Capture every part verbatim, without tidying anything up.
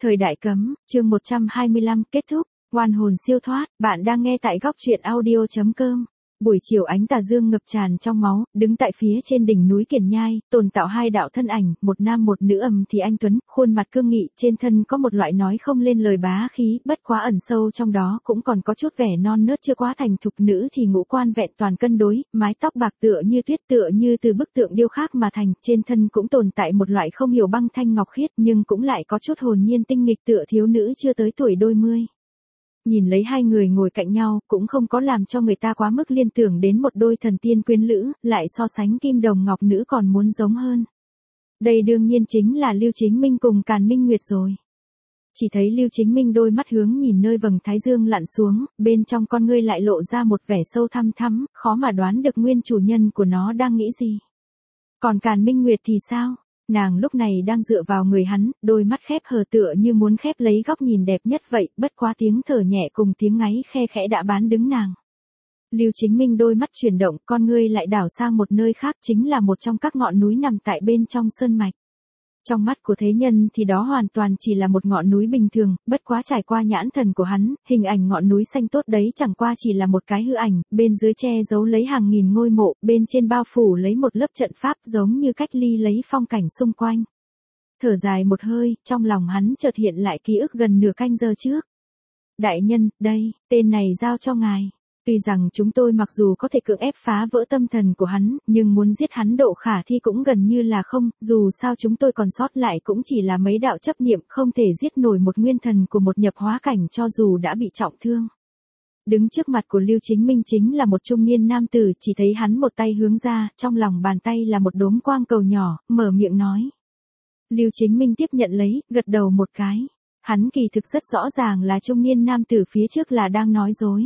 Thời đại cấm, chương một trăm hai mươi lăm kết thúc, oan hồn siêu thoát, bạn đang nghe tại góc truyện audio chấm com. Buổi chiều ánh tà dương ngập tràn trong máu, đứng tại phía trên đỉnh núi Kiển Nhai, tồn tạo hai đạo thân ảnh, một nam một nữ ầm thì anh Tuấn, khuôn mặt cương nghị, trên thân có một loại nói không lên lời bá khí, bất quá ẩn sâu trong đó cũng còn có chút vẻ non nớt chưa quá thành thục, nữ thì ngũ quan vẹn toàn cân đối, mái tóc bạc tựa như tuyết tựa như từ bức tượng điêu khắc mà thành, trên thân cũng tồn tại một loại không hiểu băng thanh ngọc khiết nhưng cũng lại có chút hồn nhiên tinh nghịch tựa thiếu nữ chưa tới tuổi đôi mươi. Nhìn lấy hai người ngồi cạnh nhau, cũng không có làm cho người ta quá mức liên tưởng đến một đôi thần tiên quyến lữ, lại so sánh kim đồng ngọc nữ còn muốn giống hơn. Đây đương nhiên chính là Lưu Chính Minh cùng Càn Minh Nguyệt rồi. Chỉ thấy Lưu Chính Minh đôi mắt hướng nhìn nơi vầng thái dương lặn xuống, bên trong con ngươi lại lộ ra một vẻ sâu thăm thắm, khó mà đoán được nguyên chủ nhân của nó đang nghĩ gì. Còn Càn Minh Nguyệt thì sao? Nàng lúc này đang dựa vào người hắn, đôi mắt khép hờ tựa như muốn khép lấy góc nhìn đẹp nhất vậy, bất quá tiếng thở nhẹ cùng tiếng ngáy khe khẽ đã bán đứng nàng. Lưu Chính Minh đôi mắt chuyển động, con ngươi lại đảo sang một nơi khác, chính là một trong các ngọn núi nằm tại bên trong sơn mạch. Trong mắt của thế nhân thì đó hoàn toàn chỉ là một ngọn núi bình thường, bất quá trải qua nhãn thần của hắn, hình ảnh ngọn núi xanh tốt đấy chẳng qua chỉ là một cái hư ảnh, bên dưới che giấu lấy hàng nghìn ngôi mộ, bên trên bao phủ lấy một lớp trận pháp giống như cách ly lấy phong cảnh xung quanh. Thở dài một hơi, trong lòng hắn chợt hiện lại ký ức gần nửa canh giờ trước. Đại nhân, đây, tên này giao cho ngài. Tuy rằng chúng tôi mặc dù có thể cưỡng ép phá vỡ tâm thần của hắn, nhưng muốn giết hắn độ khả thi cũng gần như là không, dù sao chúng tôi còn sót lại cũng chỉ là mấy đạo chấp niệm, không thể giết nổi một nguyên thần của một nhập hóa cảnh cho dù đã bị trọng thương. Đứng trước mặt của Lưu Chính Minh chính là một trung niên nam tử, chỉ thấy hắn một tay hướng ra, trong lòng bàn tay là một đốm quang cầu nhỏ, mở miệng nói. Lưu Chính Minh tiếp nhận lấy, gật đầu một cái. Hắn kỳ thực rất rõ ràng là trung niên nam tử phía trước là đang nói dối.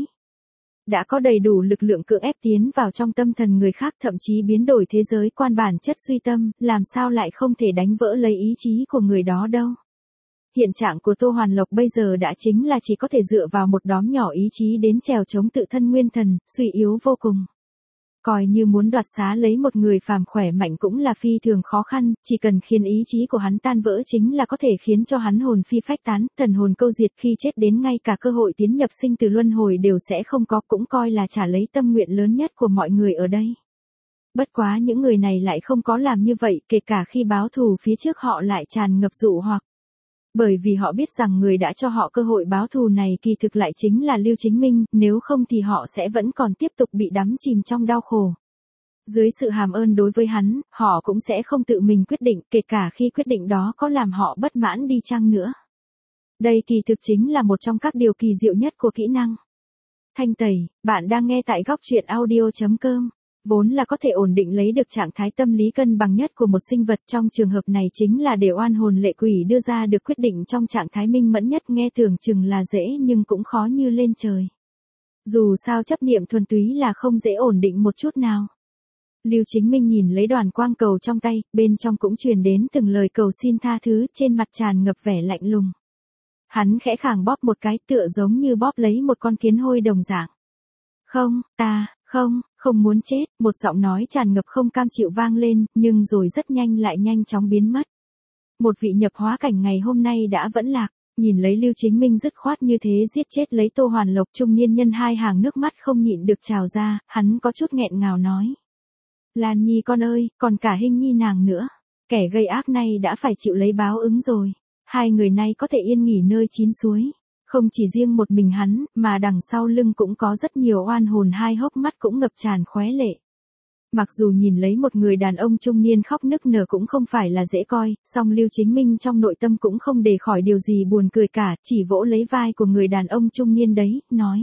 Đã có đầy đủ lực lượng cưỡng ép tiến vào trong tâm thần người khác, thậm chí biến đổi thế giới quan bản chất suy tâm, làm sao lại không thể đánh vỡ lấy ý chí của người đó đâu. Hiện trạng của Tô Hoàn Lộc bây giờ đã chính là chỉ có thể dựa vào một đóm nhỏ ý chí đến trèo chống tự thân nguyên thần, suy yếu vô cùng. Coi như muốn đoạt xá lấy một người phàm khỏe mạnh cũng là phi thường khó khăn, chỉ cần khiến ý chí của hắn tan vỡ chính là có thể khiến cho hắn hồn phi phách tán, thần hồn câu diệt, khi chết đến ngay cả cơ hội tiến nhập sinh từ luân hồi đều sẽ không có, cũng coi là trả lấy tâm nguyện lớn nhất của mọi người ở đây. Bất quá những người này lại không có làm như vậy, kể cả khi báo thù phía trước họ lại tràn ngập dụ hoặc. Bởi vì họ biết rằng người đã cho họ cơ hội báo thù này kỳ thực lại chính là Lưu Chính Minh, nếu không thì họ sẽ vẫn còn tiếp tục bị đắm chìm trong đau khổ. Dưới sự hàm ơn đối với hắn, họ cũng sẽ không tự mình quyết định, kể cả khi quyết định đó có làm họ bất mãn đi chăng nữa. Đây kỳ thực chính là một trong các điều kỳ diệu nhất của kỹ năng thanh tẩy. Bạn đang nghe tại góc truyện audio chấm com. Vốn là có thể ổn định lấy được trạng thái tâm lý cân bằng nhất của một sinh vật, trong trường hợp này chính là để oan hồn lệ quỷ đưa ra được quyết định trong trạng thái minh mẫn nhất, nghe tưởng chừng là dễ nhưng cũng khó như lên trời. Dù sao chấp niệm thuần túy là không dễ ổn định một chút nào. Lưu Chính Minh nhìn lấy đoàn quang cầu trong tay, bên trong cũng truyền đến từng lời cầu xin tha thứ, trên mặt tràn ngập vẻ lạnh lùng. Hắn khẽ khàng bóp một cái tựa giống như bóp lấy một con kiến hôi đồng dạng. Không, ta, không, không muốn chết, một giọng nói tràn ngập không cam chịu vang lên, nhưng rồi rất nhanh lại nhanh chóng biến mất. Một vị nhập hóa cảnh ngày hôm nay đã vẫn lạc, nhìn lấy Lưu Chính Minh dứt khoát như thế giết chết lấy Tô Hoàn Lộc, trung niên nhân hai hàng nước mắt không nhịn được trào ra, hắn có chút nghẹn ngào nói. Lan Nhi con ơi, còn cả Hinh Nhi nàng nữa, kẻ gây ác này đã phải chịu lấy báo ứng rồi, hai người này có thể yên nghỉ nơi chín suối. Không chỉ riêng một mình hắn, mà đằng sau lưng cũng có rất nhiều oan hồn, hai hốc mắt cũng ngập tràn khóe lệ. Mặc dù nhìn lấy một người đàn ông trung niên khóc nức nở cũng không phải là dễ coi, song Lưu Chính Minh trong nội tâm cũng không để khỏi điều gì buồn cười cả, chỉ vỗ lấy vai của người đàn ông trung niên đấy, nói.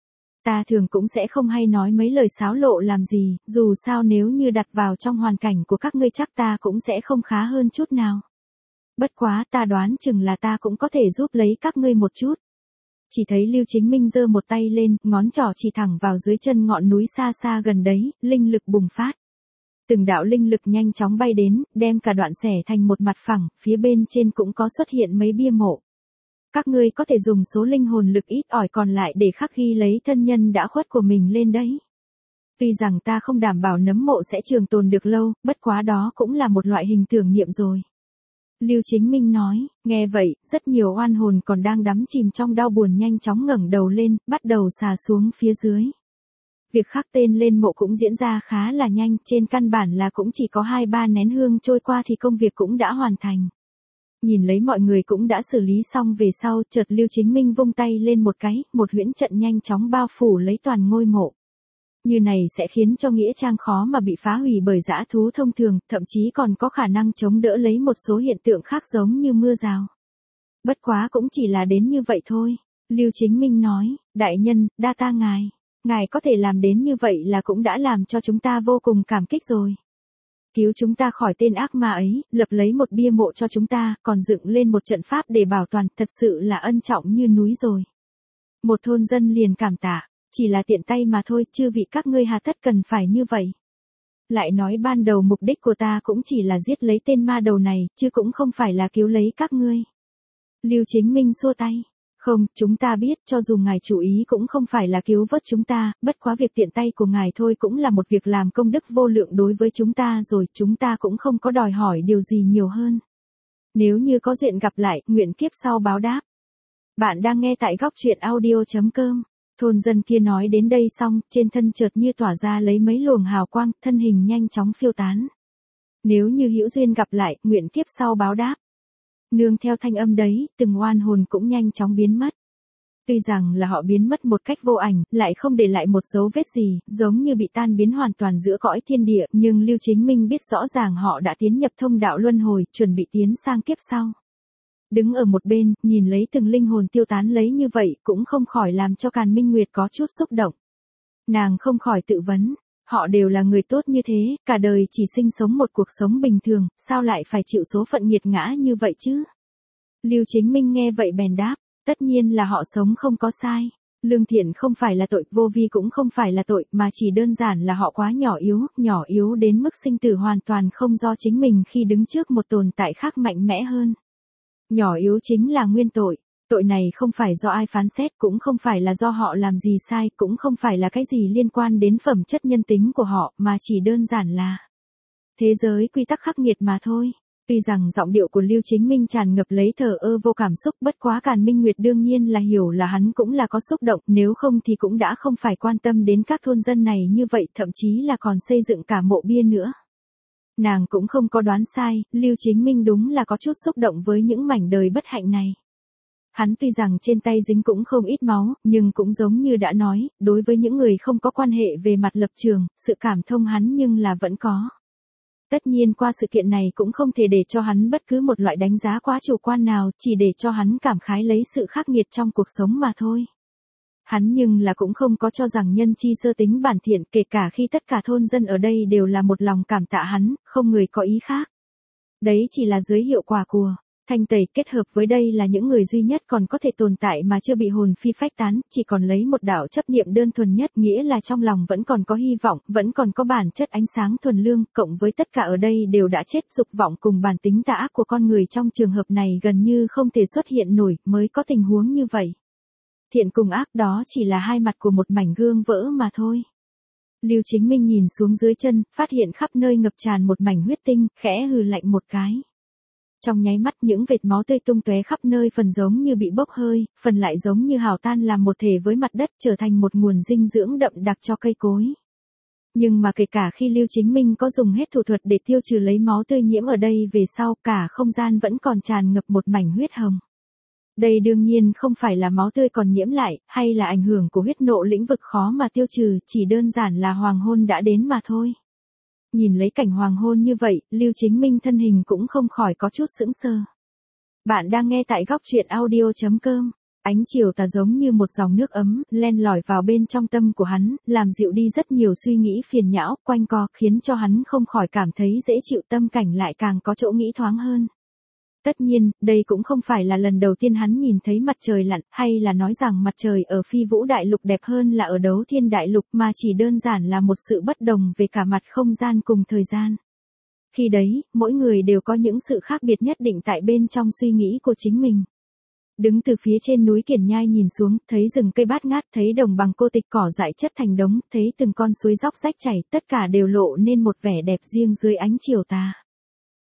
Ta thường cũng sẽ không hay nói mấy lời xáo lộ làm gì, dù sao nếu như đặt vào trong hoàn cảnh của các ngươi chắc ta cũng sẽ không khá hơn chút nào. Bất quá ta đoán chừng là ta cũng có thể giúp lấy các ngươi một chút. Chỉ thấy Lưu Chính Minh giơ một tay lên, ngón trỏ chỉ thẳng vào dưới chân ngọn núi xa xa gần đấy, linh lực bùng phát. Từng đạo linh lực nhanh chóng bay đến, đem cả đoạn xẻ thành một mặt phẳng, phía bên trên cũng có xuất hiện mấy bia mộ. Các ngươi có thể dùng số linh hồn lực ít ỏi còn lại để khắc ghi lấy thân nhân đã khuất của mình lên đấy. Tuy rằng ta không đảm bảo nấm mộ sẽ trường tồn được lâu, bất quá đó cũng là một loại hình tưởng niệm rồi. Lưu Chính Minh nói, nghe vậy, rất nhiều oan hồn còn đang đắm chìm trong đau buồn nhanh chóng ngẩng đầu lên, bắt đầu xà xuống phía dưới. Việc khắc tên lên mộ cũng diễn ra khá là nhanh, trên căn bản là cũng chỉ có hai ba nén hương trôi qua thì công việc cũng đã hoàn thành. Nhìn lấy mọi người cũng đã xử lý xong về sau, chợt Lưu Chính Minh vung tay lên một cái, một huyễn trận nhanh chóng bao phủ lấy toàn ngôi mộ. Như này sẽ khiến cho nghĩa trang khó mà bị phá hủy bởi dã thú thông thường, thậm chí còn có khả năng chống đỡ lấy một số hiện tượng khác giống như mưa rào. Bất quá cũng chỉ là đến như vậy thôi. Lưu Chính Minh nói, đại nhân, đa ta ngài. Ngài có thể làm đến như vậy là cũng đã làm cho chúng ta vô cùng cảm kích rồi. Cứu chúng ta khỏi tên ác ma ấy, lập lấy một bia mộ cho chúng ta, còn dựng lên một trận pháp để bảo toàn, thật sự là ân trọng như núi rồi. Một thôn dân liền cảm tạ, chỉ là tiện tay mà thôi, chư vị các ngươi hà tất cần phải như vậy. Lại nói ban đầu mục đích của ta cũng chỉ là giết lấy tên ma đầu này, chứ cũng không phải là cứu lấy các ngươi. Lưu Chính Minh xua tay. Không, chúng ta biết, cho dù ngài chủ ý cũng không phải là cứu vớt chúng ta, bất quá việc tiện tay của ngài thôi cũng là một việc làm công đức vô lượng đối với chúng ta rồi, chúng ta cũng không có đòi hỏi điều gì nhiều hơn. Nếu như có duyên gặp lại, nguyện kiếp sau báo đáp. Bạn đang nghe tại góc truyện audio chấm com. Thôn dân kia nói đến đây xong, trên thân chợt như tỏa ra lấy mấy luồng hào quang, thân hình nhanh chóng phiêu tán. Nếu như hữu duyên gặp lại, nguyện kiếp sau báo đáp. Nương theo thanh âm đấy, từng oan hồn cũng nhanh chóng biến mất. Tuy rằng là họ biến mất một cách vô ảnh, lại không để lại một dấu vết gì, giống như bị tan biến hoàn toàn giữa cõi thiên địa, nhưng Lưu Chính Minh biết rõ ràng họ đã tiến nhập thông đạo luân hồi, chuẩn bị tiến sang kiếp sau. Đứng ở một bên, nhìn lấy từng linh hồn tiêu tán lấy như vậy, cũng không khỏi làm cho Càn Minh Nguyệt có chút xúc động. Nàng không khỏi tự vấn, họ đều là người tốt như thế, cả đời chỉ sinh sống một cuộc sống bình thường, sao lại phải chịu số phận nghiệt ngã như vậy chứ? Lưu Chính Minh nghe vậy bèn đáp, tất nhiên là họ sống không có sai. Lương thiện không phải là tội, vô vi cũng không phải là tội, mà chỉ đơn giản là họ quá nhỏ yếu, nhỏ yếu đến mức sinh tử hoàn toàn không do chính mình khi đứng trước một tồn tại khác mạnh mẽ hơn. Nhỏ yếu chính là nguyên tội. Tội này không phải do ai phán xét, cũng không phải là do họ làm gì sai, cũng không phải là cái gì liên quan đến phẩm chất nhân tính của họ, mà chỉ đơn giản là thế giới quy tắc khắc nghiệt mà thôi. Tuy rằng giọng điệu của Lưu Chính Minh tràn ngập lấy thờ ơ vô cảm xúc, bất quá Càn Minh Nguyệt đương nhiên là hiểu là hắn cũng là có xúc động, nếu không thì cũng đã không phải quan tâm đến các thôn dân này như vậy, thậm chí là còn xây dựng cả mộ bia nữa. Nàng cũng không có đoán sai, Lưu Chính Minh đúng là có chút xúc động với những mảnh đời bất hạnh này. Hắn tuy rằng trên tay dính cũng không ít máu, nhưng cũng giống như đã nói, đối với những người không có quan hệ về mặt lập trường, sự cảm thông hắn nhưng là vẫn có. Tất nhiên qua sự kiện này cũng không thể để cho hắn bất cứ một loại đánh giá quá chủ quan nào, chỉ để cho hắn cảm khái lấy sự khắc nghiệt trong cuộc sống mà thôi. Hắn nhưng là cũng không có cho rằng nhân chi sơ tính bản thiện, kể cả khi tất cả thôn dân ở đây đều là một lòng cảm tạ hắn, không người có ý khác. Đấy chỉ là dưới hiệu quả của thanh tẩy, kết hợp với đây là những người duy nhất còn có thể tồn tại mà chưa bị hồn phi phách tán, chỉ còn lấy một đạo chấp niệm đơn thuần nhất, nghĩa là trong lòng vẫn còn có hy vọng, vẫn còn có bản chất ánh sáng thuần lương, cộng với tất cả ở đây đều đã chết, dục vọng cùng bản tính tà ác của con người trong trường hợp này gần như không thể xuất hiện nổi, mới có tình huống như vậy. Thiện cùng ác đó chỉ là hai mặt của một mảnh gương vỡ mà thôi. Lưu Chính Minh nhìn xuống dưới chân, phát hiện khắp nơi ngập tràn một mảnh huyết tinh, khẽ hừ lạnh một cái. Trong nháy mắt những vệt máu tươi tung tóe khắp nơi, phần giống như bị bốc hơi, phần lại giống như hào tan làm một thể với mặt đất, trở thành một nguồn dinh dưỡng đậm đặc cho cây cối. Nhưng mà kể cả khi Lưu Chính Minh có dùng hết thủ thuật để tiêu trừ lấy máu tươi nhiễm ở đây về sau, cả không gian vẫn còn tràn ngập một mảnh huyết hồng. Đây đương nhiên không phải là máu tươi còn nhiễm lại, hay là ảnh hưởng của huyết nộ lĩnh vực khó mà tiêu trừ, chỉ đơn giản là hoàng hôn đã đến mà thôi. Nhìn lấy cảnh hoàng hôn như vậy, Lưu Chính Minh thân hình cũng không khỏi có chút sững sờ. Bạn đang nghe tại góc truyện audio chấm com. Ánh chiều tà giống như một dòng nước ấm, len lỏi vào bên trong tâm của hắn, làm dịu đi rất nhiều suy nghĩ phiền nhão, quanh co, khiến cho hắn không khỏi cảm thấy dễ chịu, tâm cảnh lại càng có chỗ nghĩ thoáng hơn. Tất nhiên, đây cũng không phải là lần đầu tiên hắn nhìn thấy mặt trời lặn, hay là nói rằng mặt trời ở Phi Vũ Đại Lục đẹp hơn là ở Đấu Thiên Đại Lục, mà chỉ đơn giản là một sự bất đồng về cả mặt không gian cùng thời gian. Khi đấy, mỗi người đều có những sự khác biệt nhất định tại bên trong suy nghĩ của chính mình. Đứng từ phía trên núi Kiển Nhai nhìn xuống, thấy rừng cây bát ngát, thấy đồng bằng cô tịch cỏ dại chất thành đống, thấy từng con suối dốc rách chảy, tất cả đều lộ nên một vẻ đẹp riêng dưới ánh chiều tà.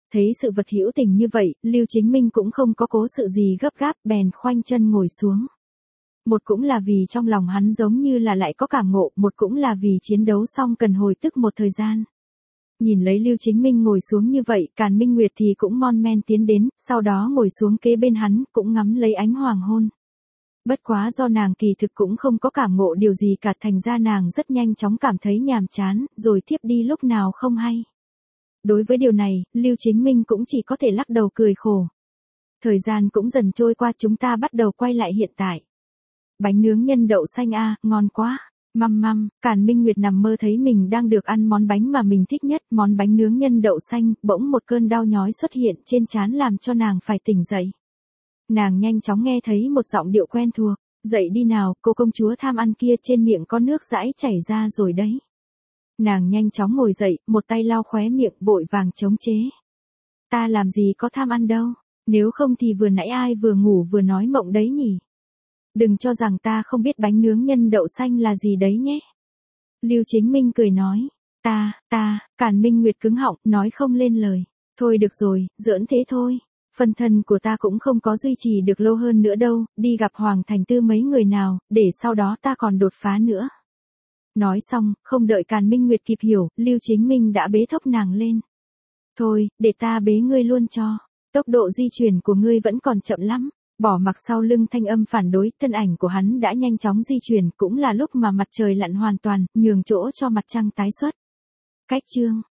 Thấy sự vật hữu tình như vậy, Lưu Chính Minh cũng không có cố sự gì gấp gáp, bèn khoanh chân ngồi xuống. Một cũng là vì trong lòng hắn giống như là lại có cảm ngộ, một cũng là vì chiến đấu xong cần hồi tức một thời gian. Nhìn lấy Lưu Chính Minh ngồi xuống như vậy, Càn Minh Nguyệt thì cũng mon men tiến đến, sau đó ngồi xuống kế bên hắn, cũng ngắm lấy ánh hoàng hôn. Bất quá do nàng kỳ thực cũng không có cảm ngộ điều gì cả, thành ra nàng rất nhanh chóng cảm thấy nhàm chán, rồi thiếp đi lúc nào không hay. Đối với điều này, Lưu Chính Minh cũng chỉ có thể lắc đầu cười khổ. Thời gian cũng dần trôi qua, chúng ta bắt đầu quay lại hiện tại. Bánh nướng nhân đậu xanh a, ngon quá. Măm măm, Càn Minh Nguyệt nằm mơ thấy mình đang được ăn món bánh mà mình thích nhất, món bánh nướng nhân đậu xanh, bỗng một cơn đau nhói xuất hiện trên trán làm cho nàng phải tỉnh dậy. Nàng nhanh chóng nghe thấy một giọng điệu quen thuộc, dậy đi nào, cô công chúa tham ăn kia, trên miệng có nước dãi chảy ra rồi đấy. Nàng nhanh chóng ngồi dậy, một tay lau khóe miệng, vội vàng chống chế. Ta làm gì có tham ăn đâu, nếu không thì vừa nãy ai vừa ngủ vừa nói mộng đấy nhỉ. Đừng cho rằng ta không biết bánh nướng nhân đậu xanh là gì đấy nhé. Lưu Chính Minh cười nói, ta, ta, Càn Minh Nguyệt cứng họng, nói không lên lời. Thôi được rồi, giỡn thế thôi. Phần thân của ta cũng không có duy trì được lâu hơn nữa đâu, đi gặp Hoàng Thành Tư mấy người nào, để sau đó ta còn đột phá nữa. Nói xong, không đợi Càn Minh Nguyệt kịp hiểu, Lưu Chính Minh đã bế thốc nàng lên. Thôi, để ta bế ngươi luôn cho. Tốc độ di chuyển của ngươi vẫn còn chậm lắm. Bỏ mặc sau lưng thanh âm phản đối, thân ảnh của hắn đã nhanh chóng di chuyển, cũng là lúc mà mặt trời lặn hoàn toàn, nhường chỗ cho mặt trăng tái xuất. Cách chương